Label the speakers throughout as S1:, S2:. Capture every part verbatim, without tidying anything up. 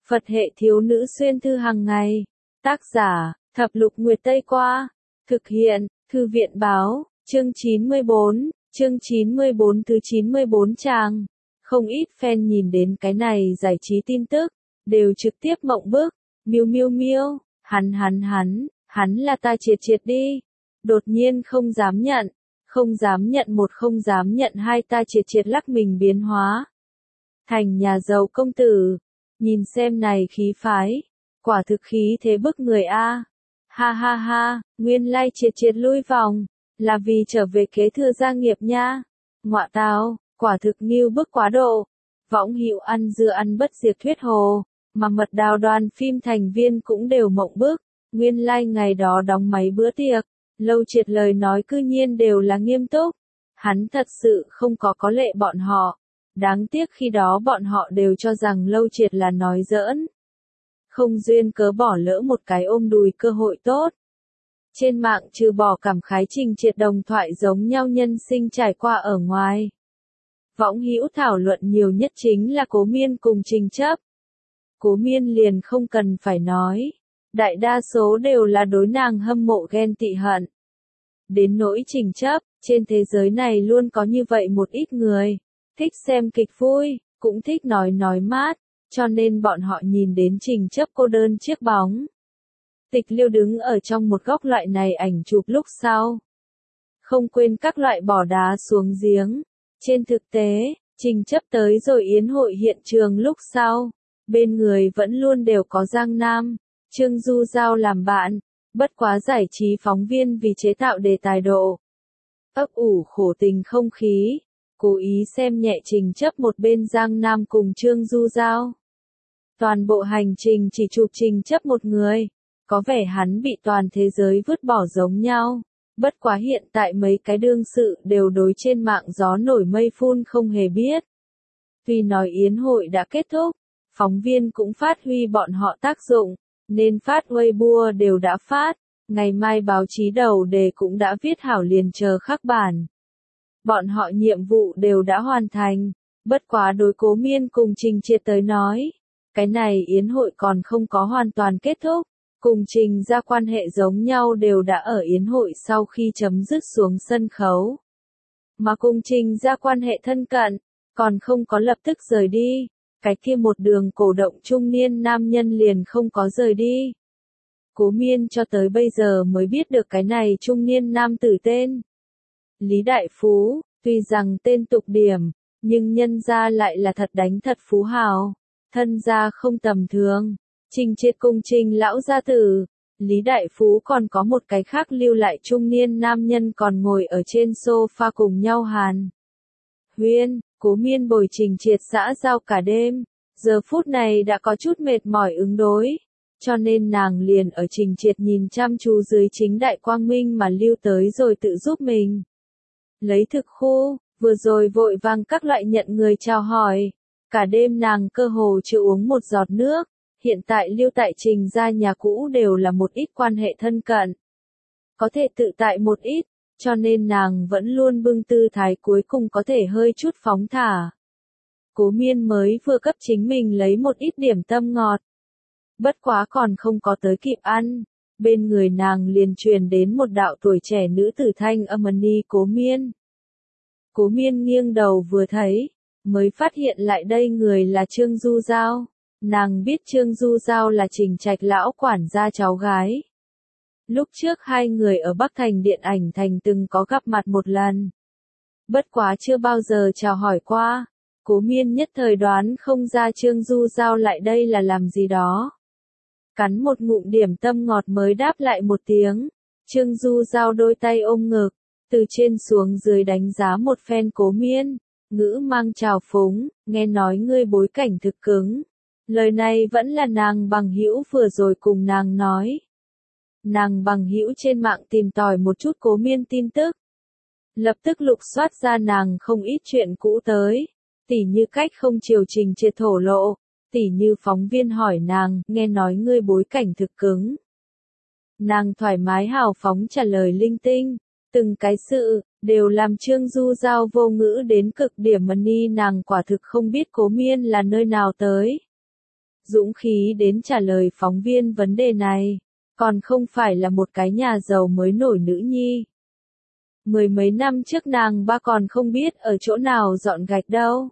S1: Phật hệ thiếu nữ xuyên thư hàng ngày. Tác giả, Thập Lục Nguyệt Tây Qua. Thực hiện, Thư viện Báo, chương chín mươi bốn, chương chín mươi bốn thứ chín mươi bốn trang. Không ít fan nhìn đến cái này giải trí tin tức, đều trực tiếp mộng bức. Miêu miêu miêu, hắn hắn hắn, hắn là ta triệt triệt đi. Đột nhiên không dám nhận, không dám nhận một không dám nhận hai ta triệt triệt lắc mình biến hóa. Thành nhà giàu công tử, nhìn xem này khí phái, quả thực khí thế bức người a. Ha ha ha, nguyên lai triệt triệt lui vòng, là vì trở về kế thừa gia nghiệp nha. Ngọa tào, quả thực nghiêu bức quá độ. Võng Hữu ăn dưa ăn bất diệt thuyết hồ, mà Mật Đào đoàn phim thành viên cũng đều mộng bức. Nguyên lai ngày đó đóng mấy bữa tiệc, Lâu Triệt lời nói cư nhiên đều là nghiêm túc. Hắn thật sự không có có lệ bọn họ. Đáng tiếc khi đó bọn họ đều cho rằng Lâu Triệt là nói giỡn. Không duyên cớ bỏ lỡ một cái ôm đùi cơ hội tốt. Trên mạng trừ bỏ cảm khái Trình Triệt đồng thoại giống nhau nhân sinh trải qua ở ngoài. Võng Hữu thảo luận nhiều nhất chính là Cố Miên cùng Trình Chấp. Cố Miên liền không cần phải nói. Đại đa số đều là đối nàng hâm mộ ghen tị hận. Đến nỗi Trình Chấp, trên thế giới này luôn có như vậy một ít người. Thích xem kịch vui, cũng thích nói nói mát, cho nên bọn họ nhìn đến Trình Chấp cô đơn chiếc bóng. Tịch Liêu đứng ở trong một góc loại này ảnh chụp lúc sau. Không quên các loại bỏ đá xuống giếng. Trên thực tế, Trình Chấp tới rồi yến hội hiện trường lúc sau. Bên người vẫn luôn đều có Giang Nam, Trương Du Giao làm bạn. Bất quá giải trí phóng viên vì chế tạo đề tài độ. Ấp ủ khổ tình không khí. Cố ý xem nhẹ Trình Chấp một bên Giang Nam cùng Trương Du Giao. Toàn bộ hành trình chỉ chụp Trình Chấp một người. Có vẻ hắn bị toàn thế giới vứt bỏ giống nhau. Bất quá hiện tại mấy cái đương sự đều đối trên mạng gió nổi mây phun không hề biết. Vì nói yến hội đã kết thúc, phóng viên cũng phát huy bọn họ tác dụng, nên phát Weibo đều đã phát, ngày mai báo chí đầu đề cũng đã viết hảo liền chờ khắc bản. Bọn họ nhiệm vụ đều đã hoàn thành, bất quá đối Cố Miên cùng Trình Triệt tới nói, cái này yến hội còn không có hoàn toàn kết thúc. Cùng Trình ra quan hệ giống nhau đều đã ở yến hội sau khi chấm dứt xuống sân khấu. Mà cùng Trình ra quan hệ thân cận, còn không có lập tức rời đi, cái kia một đường cổ động trung niên nam nhân liền không có rời đi. Cố Miên cho tới bây giờ mới biết được cái này trung niên nam tử tên. Lý Đại Phú, tuy rằng tên tục điểm, nhưng nhân ra lại là thật đánh thật phú hào, thân gia không tầm thường. Trình Triệt cùng Trình lão gia tử, Lý Đại Phú còn có một cái khác lưu lại trung niên nam nhân còn ngồi ở trên sofa cùng nhau hàn huyên. Cố Miên bồi Trình Triệt xã giao cả đêm, giờ phút này đã có chút mệt mỏi ứng đối, cho nên nàng liền ở Trình Triệt nhìn chăm chú dưới chính đại quang minh mà lưu tới rồi tự giúp mình. Lấy thực khu, vừa rồi vội vàng các loại nhận người chào hỏi, cả đêm nàng cơ hồ chưa uống một giọt nước. Hiện tại lưu tại Trình ra nhà cũ đều là một ít quan hệ thân cận. Có thể tự tại một ít, cho nên nàng vẫn luôn bưng tư thái cuối cùng có thể hơi chút phóng thả. Cố Miên mới vừa cấp chính mình lấy một ít điểm tâm ngọt. Bất quá còn không có tới kịp ăn, bên người nàng liền truyền đến một đạo tuổi trẻ nữ tử thanh âm ni Cố Miên. Cố Miên nghiêng đầu vừa thấy, mới phát hiện lại đây người là Trương Du Giao. Nàng biết Trương Du Giao là Trình Trạch lão quản gia cháu gái. Lúc trước hai người ở Bắc Thành Điện ảnh Thành từng có gặp mặt một lần. Bất quá chưa bao giờ chào hỏi qua. Cố Miên nhất thời đoán không ra Trương Du Giao lại đây là làm gì đó. Cắn một ngụm điểm tâm ngọt mới đáp lại một tiếng. Trương Du Giao đôi tay ôm ngực, từ trên xuống dưới đánh giá một phen Cố Miên, ngữ mang trào phúng, nghe nói ngươi bối cảnh thực cứng. Lời này vẫn là nàng bằng hữu vừa rồi cùng nàng nói. Nàng bằng hữu trên mạng tìm tòi một chút Cố Miên tin tức. Lập tức lục soát ra nàng không ít chuyện cũ tới. Tỉ như cách không chiều Trình Triệt thổ lộ. Tỉ như phóng viên hỏi nàng, nghe nói ngươi bối cảnh thực cứng. Nàng thoải mái hào phóng trả lời linh tinh. Từng cái sự, đều làm Trương Du Giao vô ngữ đến cực điểm mà ni nàng quả thực không biết Cố Miên là nơi nào tới. dũng khí đến trả lời phóng viên vấn đề này, còn không phải là một cái nhà giàu mới nổi nữ nhi. Mười mấy năm trước nàng ba còn không biết ở chỗ nào dọn gạch đâu.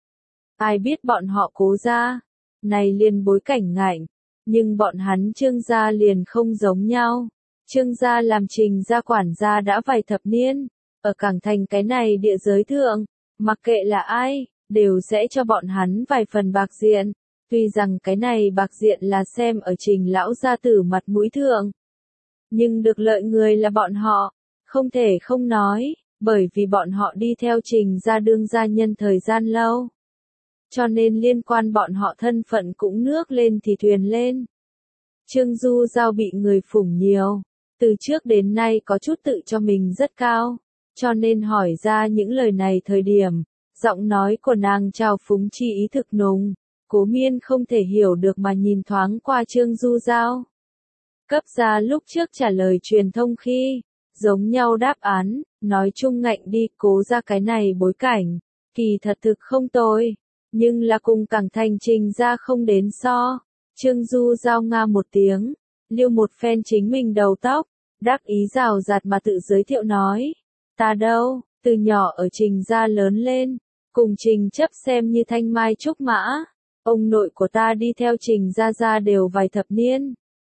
S1: Ai biết bọn họ Cố gia, này liền bối cảnh ngạnh, nhưng bọn hắn Trương gia liền không giống nhau. Trương gia làm Trình gia quản gia đã vài thập niên, ở Cảng Thành cái này địa giới thượng, mặc kệ là ai, đều sẽ cho bọn hắn vài phần bạc diện, tuy rằng cái này bạc diện là xem ở Trình lão gia tử mặt mũi thượng. Nhưng được lợi người là bọn họ, không thể không nói, bởi vì bọn họ đi theo Trình gia đương gia nhân thời gian lâu. Cho nên liên quan bọn họ thân phận cũng nước lên thì thuyền lên. Trương Du Giao bị người phủng nhiều, từ trước đến nay có chút tự cho mình rất cao, cho nên hỏi ra những lời này thời điểm, giọng nói của nàng trào phúng chi ý thực nùng, Cố Miên không thể hiểu được mà nhìn thoáng qua Trương Du Giao. Cấp gia lúc trước trả lời truyền thông khi, giống nhau đáp án, nói chung ngạnh đi, Cố gia cái này bối cảnh, kỳ thật thực không tồi, nhưng là cùng Cảng Thành Trình gia không đến so. Trương Du Giao nga một tiếng, liêu một phen chính mình đầu tóc, đắc ý rào rạt mà tự giới thiệu nói, ta đâu, từ nhỏ ở Trình gia lớn lên, cùng Trình chấp xem như thanh mai trúc mã, ông nội của ta đi theo Trình gia gia đều vài thập niên.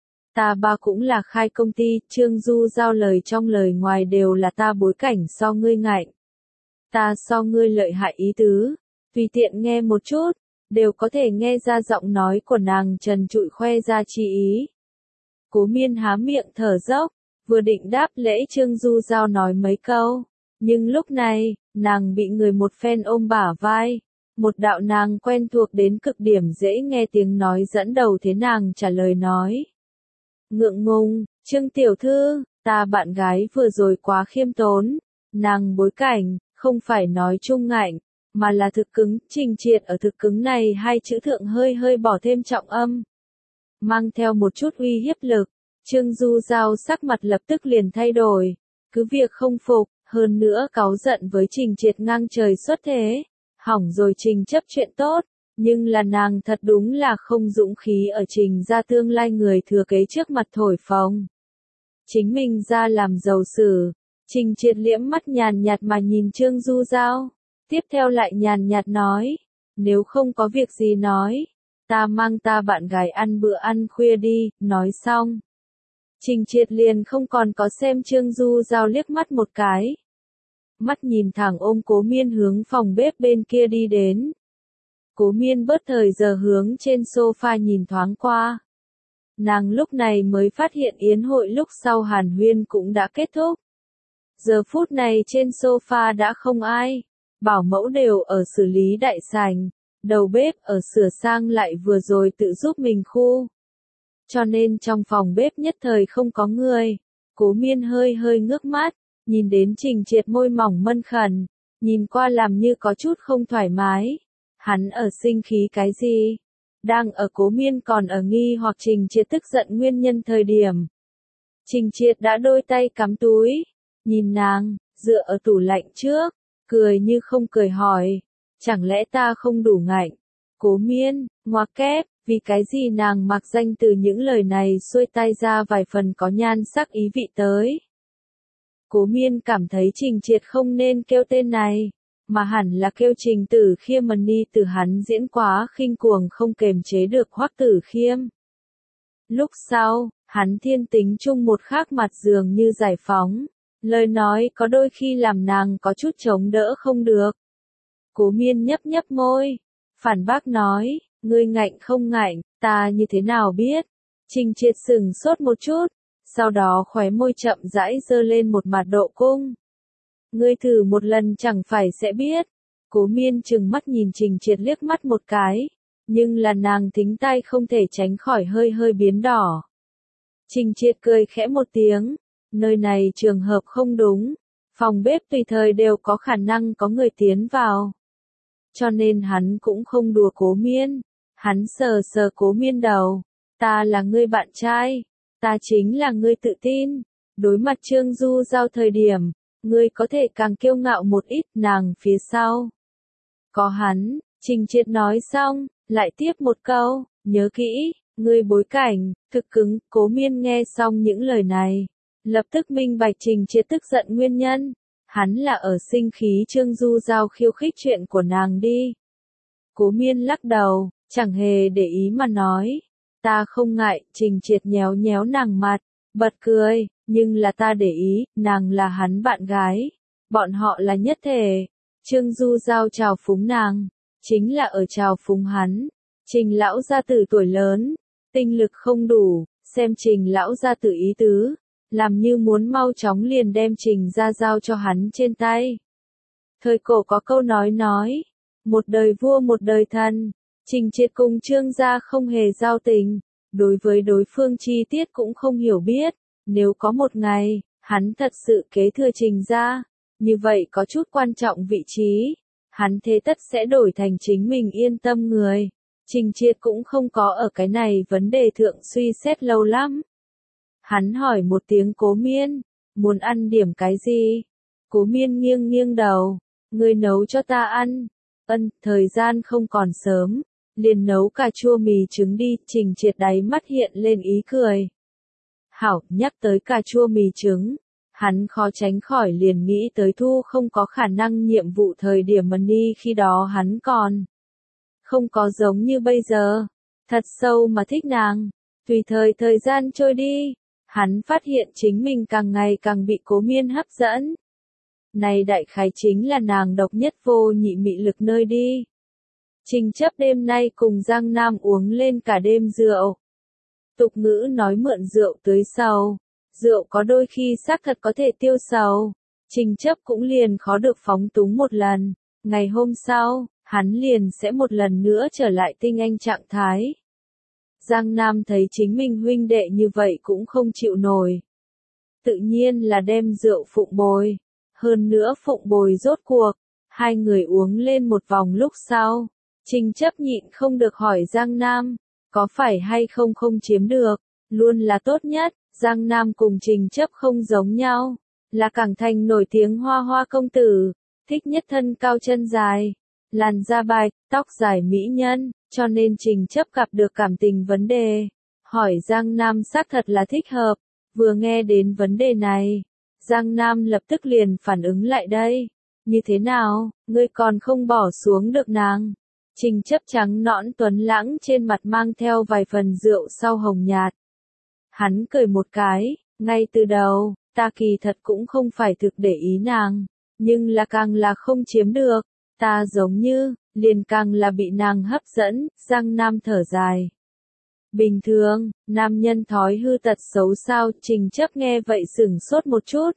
S1: Ta ba cũng là khai công ty, Trương Du Giao lời trong lời ngoài đều là ta bối cảnh so ngươi ngạnh. Ta so ngươi lợi hại ý tứ, tùy tiện nghe một chút, đều có thể nghe ra giọng nói của nàng trần trụi khoe ra chi ý. Cố Miên há miệng thở dốc, vừa định đáp lễ Trương Du Giao nói mấy câu, nhưng lúc này, nàng bị người một phen ôm bả vai, một đạo nàng quen thuộc đến cực điểm dễ nghe tiếng nói dẫn đầu thế nàng trả lời nói. Ngượng ngùng, Trương tiểu thư, ta bạn gái vừa rồi quá khiêm tốn, nàng bối cảnh, không phải nói chung ngạnh, mà là thực cứng, Trình Triệt ở thực cứng này hai chữ thượng hơi hơi bỏ thêm trọng âm, mang theo một chút uy hiếp lực. Trương Du Giao sắc mặt lập tức liền thay đổi, cứ việc không phục, hơn nữa cáu giận với Trình Triệt ngang trời xuất thế, hỏng rồi Trình chấp chuyện tốt, nhưng là nàng thật đúng là không dũng khí ở Trình gia tương lai người thừa kế trước mặt thổi phồng. Chính mình ra làm giàu sử, Trình Triệt liễm mắt nhàn nhạt mà nhìn Trương Du Giao, tiếp theo lại nhàn nhạt nói, nếu không có việc gì nói, ta mang ta bạn gái ăn bữa ăn khuya đi, nói xong. Trình Triệt liền không còn có xem Trương Du Giao liếc mắt một cái. Mắt nhìn thẳng ôm Cố Miên hướng phòng bếp bên kia đi đến. Cố Miên bớt thời giờ hướng trên sofa nhìn thoáng qua. Nàng lúc này mới phát hiện yến hội lúc sau hàn huyên cũng đã kết thúc. Giờ phút này trên sofa đã không ai, bảo mẫu đều ở xử lý đại sảnh, đầu bếp ở sửa sang lại vừa rồi tự giúp mình khu. Cho nên trong phòng bếp nhất thời không có người. Cố Miên hơi hơi ngước mắt, nhìn đến Trình Triệt môi mỏng mân khẩn, nhìn qua làm như có chút không thoải mái. Hắn ở sinh khí cái gì? Đang ở Cố Miên còn ở nghi hoặc Trình Triệt tức giận nguyên nhân thời điểm. Trình Triệt đã đôi tay cắm túi, nhìn nàng, dựa ở tủ lạnh trước, cười như không cười hỏi, chẳng lẽ ta không đủ ngạnh? Cố Miên, ngoặc kép, vì cái gì nàng mặc danh từ những lời này xuôi tai ra vài phần có nhan sắc ý vị tới. Cố Miên cảm thấy Trình Triệt không nên kêu tên này, mà hẳn là kêu Trình Tử Khiêm Mani từ hắn diễn quá khinh cuồng không kềm chế được Hoắc Tử Khiêm. Lúc sau, hắn thiên tính chung một khác mặt dường như giải phóng, lời nói có đôi khi làm nàng có chút chống đỡ không được. Cố Miên nhấp nhấp môi, phản bác nói, ngươi ngạnh không ngạnh, ta như thế nào biết? Trình Triệt sừng sốt một chút, sau đó khóe môi chậm rãi dơ lên một mặt độ cung. Ngươi thử một lần chẳng phải sẽ biết. Cố Miên trừng mắt nhìn Trình Triệt liếc mắt một cái, nhưng là nàng thính tai không thể tránh khỏi hơi hơi biến đỏ. Trình Triệt cười khẽ một tiếng, nơi này trường hợp không đúng, phòng bếp tùy thời đều có khả năng có người tiến vào. Cho nên hắn cũng không đùa Cố Miên, hắn sờ sờ Cố Miên đầu, ta là ngươi bạn trai, ta chính là ngươi tự tin, đối mặt Trương Du Giao thời điểm, ngươi có thể càng kiêu ngạo một ít, nàng phía sau. Có hắn, Trình Triệt nói xong, Lại tiếp một câu, nhớ kỹ, ngươi bối cảnh, thực cứng, Cố Miên nghe xong những lời này. Lập tức minh bạch Trình Triệt tức giận nguyên nhân. Hắn là ở sinh khí Trương Du Giao khiêu khích chuyện của nàng đi. Cố Miên lắc đầu, chẳng hề để ý mà nói. Ta không ngại, Trình Triệt nhéo nhéo nàng mặt, bật cười, nhưng là ta để ý, nàng là hắn bạn gái. Bọn họ là nhất thể. Trương Du Giao chào phúng nàng, chính là ở chào phúng hắn. Trình lão gia tử tuổi lớn, tinh lực không đủ, xem Trình lão gia tử ý tứ, làm như muốn mau chóng liền đem Trình ra giao cho hắn trên tay. Thời cổ có câu nói nói, một đời vua một đời thần, Trình Triệt cùng Trương gia không hề giao tình, đối với đối phương chi tiết cũng không hiểu biết, nếu có một ngày, hắn thật sự kế thừa Trình gia, như vậy có chút quan trọng vị trí, hắn thế tất sẽ đổi thành chính mình yên tâm người. Trình Triệt cũng không có ở cái này vấn đề thượng suy xét lâu lắm. Hắn hỏi một tiếng Cố Miên, muốn ăn điểm cái gì? Cố Miên nghiêng nghiêng đầu, ngươi nấu cho ta ăn. Ân, thời gian không còn sớm, liền nấu cà chua mì trứng đi. Trình Triệt đáy mắt hiện lên ý cười. Hảo, nhắc tới cà chua mì trứng, hắn khó tránh khỏi liền nghĩ tới Thu không có khả năng nhiệm vụ thời điểm Money khi đó hắn còn không có giống như bây giờ, thật sâu mà thích nàng. Tùy thời thời gian trôi đi, hắn phát hiện chính mình càng ngày càng bị Cố Miên hấp dẫn. Này đại khái chính là nàng độc nhất vô nhị mị lực nơi đi. Trình Chấp đêm nay cùng Giang Nam uống lên cả đêm rượu. Tục ngữ nói mượn rượu tưới sầu, rượu có đôi khi xác thật có thể tiêu sầu. Trình Chấp cũng liền khó được phóng túng một lần, ngày hôm sau, hắn liền sẽ một lần nữa trở lại tinh anh trạng thái. Giang Nam thấy chính mình huynh đệ như vậy cũng không chịu nổi. Tự nhiên là đem rượu phụng bồi. Hơn nữa phụng bồi rốt cuộc, hai người uống lên một vòng lúc sau. Trình Chấp nhịn không được hỏi Giang Nam, có phải hay không không chiếm được, luôn là tốt nhất. Giang Nam cùng Trình Chấp không giống nhau, là càng thành nổi tiếng hoa hoa công tử, thích nhất thân cao chân dài, làn da bạch, tóc dài mỹ nhân, cho nên Trình Chấp gặp được cảm tình vấn đề. Hỏi Giang Nam xác thật là thích hợp, vừa nghe đến vấn đề này, Giang Nam lập tức liền phản ứng lại đây. Như thế nào, ngươi còn không bỏ xuống được nàng? Trình Chấp trắng nõn tuấn lãng trên mặt mang theo vài phần rượu sau hồng nhạt. Hắn cười một cái, ngay từ đầu, ta kỳ thật cũng không phải thực để ý nàng, nhưng là càng là không chiếm được, ta giống như, liền càng là bị nàng hấp dẫn. Giang Nam thở dài. Bình thường, nam nhân thói hư tật xấu sao? Trình Chấp nghe vậy sửng sốt một chút.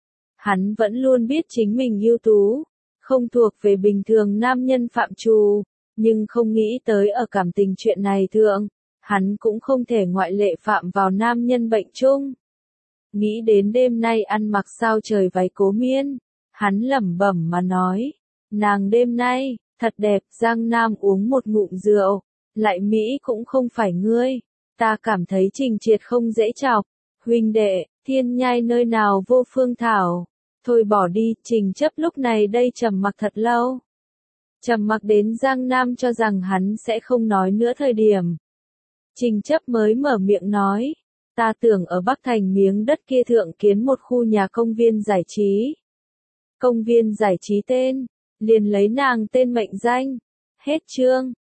S1: Hắn vẫn luôn biết chính mình ưu tú, không thuộc về bình thường nam nhân phạm trù, nhưng không nghĩ tới ở cảm tình chuyện này thượng, hắn cũng không thể ngoại lệ phạm vào nam nhân bệnh chung. Nghĩ đến đêm nay ăn mặc sao trời váy Cố Miên, hắn lẩm bẩm mà nói, nàng đêm nay, thật đẹp. Giang Nam uống một ngụm rượu, lại Mỹ cũng không phải ngươi, ta cảm thấy Trình Triệt không dễ chọc, huynh đệ, thiên nhai nơi nào vô phương thảo, thôi bỏ đi. Trình Chấp lúc này đây trầm mặc thật lâu. Trầm mặc đến Giang Nam cho rằng hắn sẽ không nói nữa thời điểm. Trình Chấp mới mở miệng nói, ta tưởng ở Bắc Thành miếng đất kia thượng kiến một khu nhà công viên giải trí. Công viên giải trí tên, liền lấy nàng tên mệnh danh. Hết chương.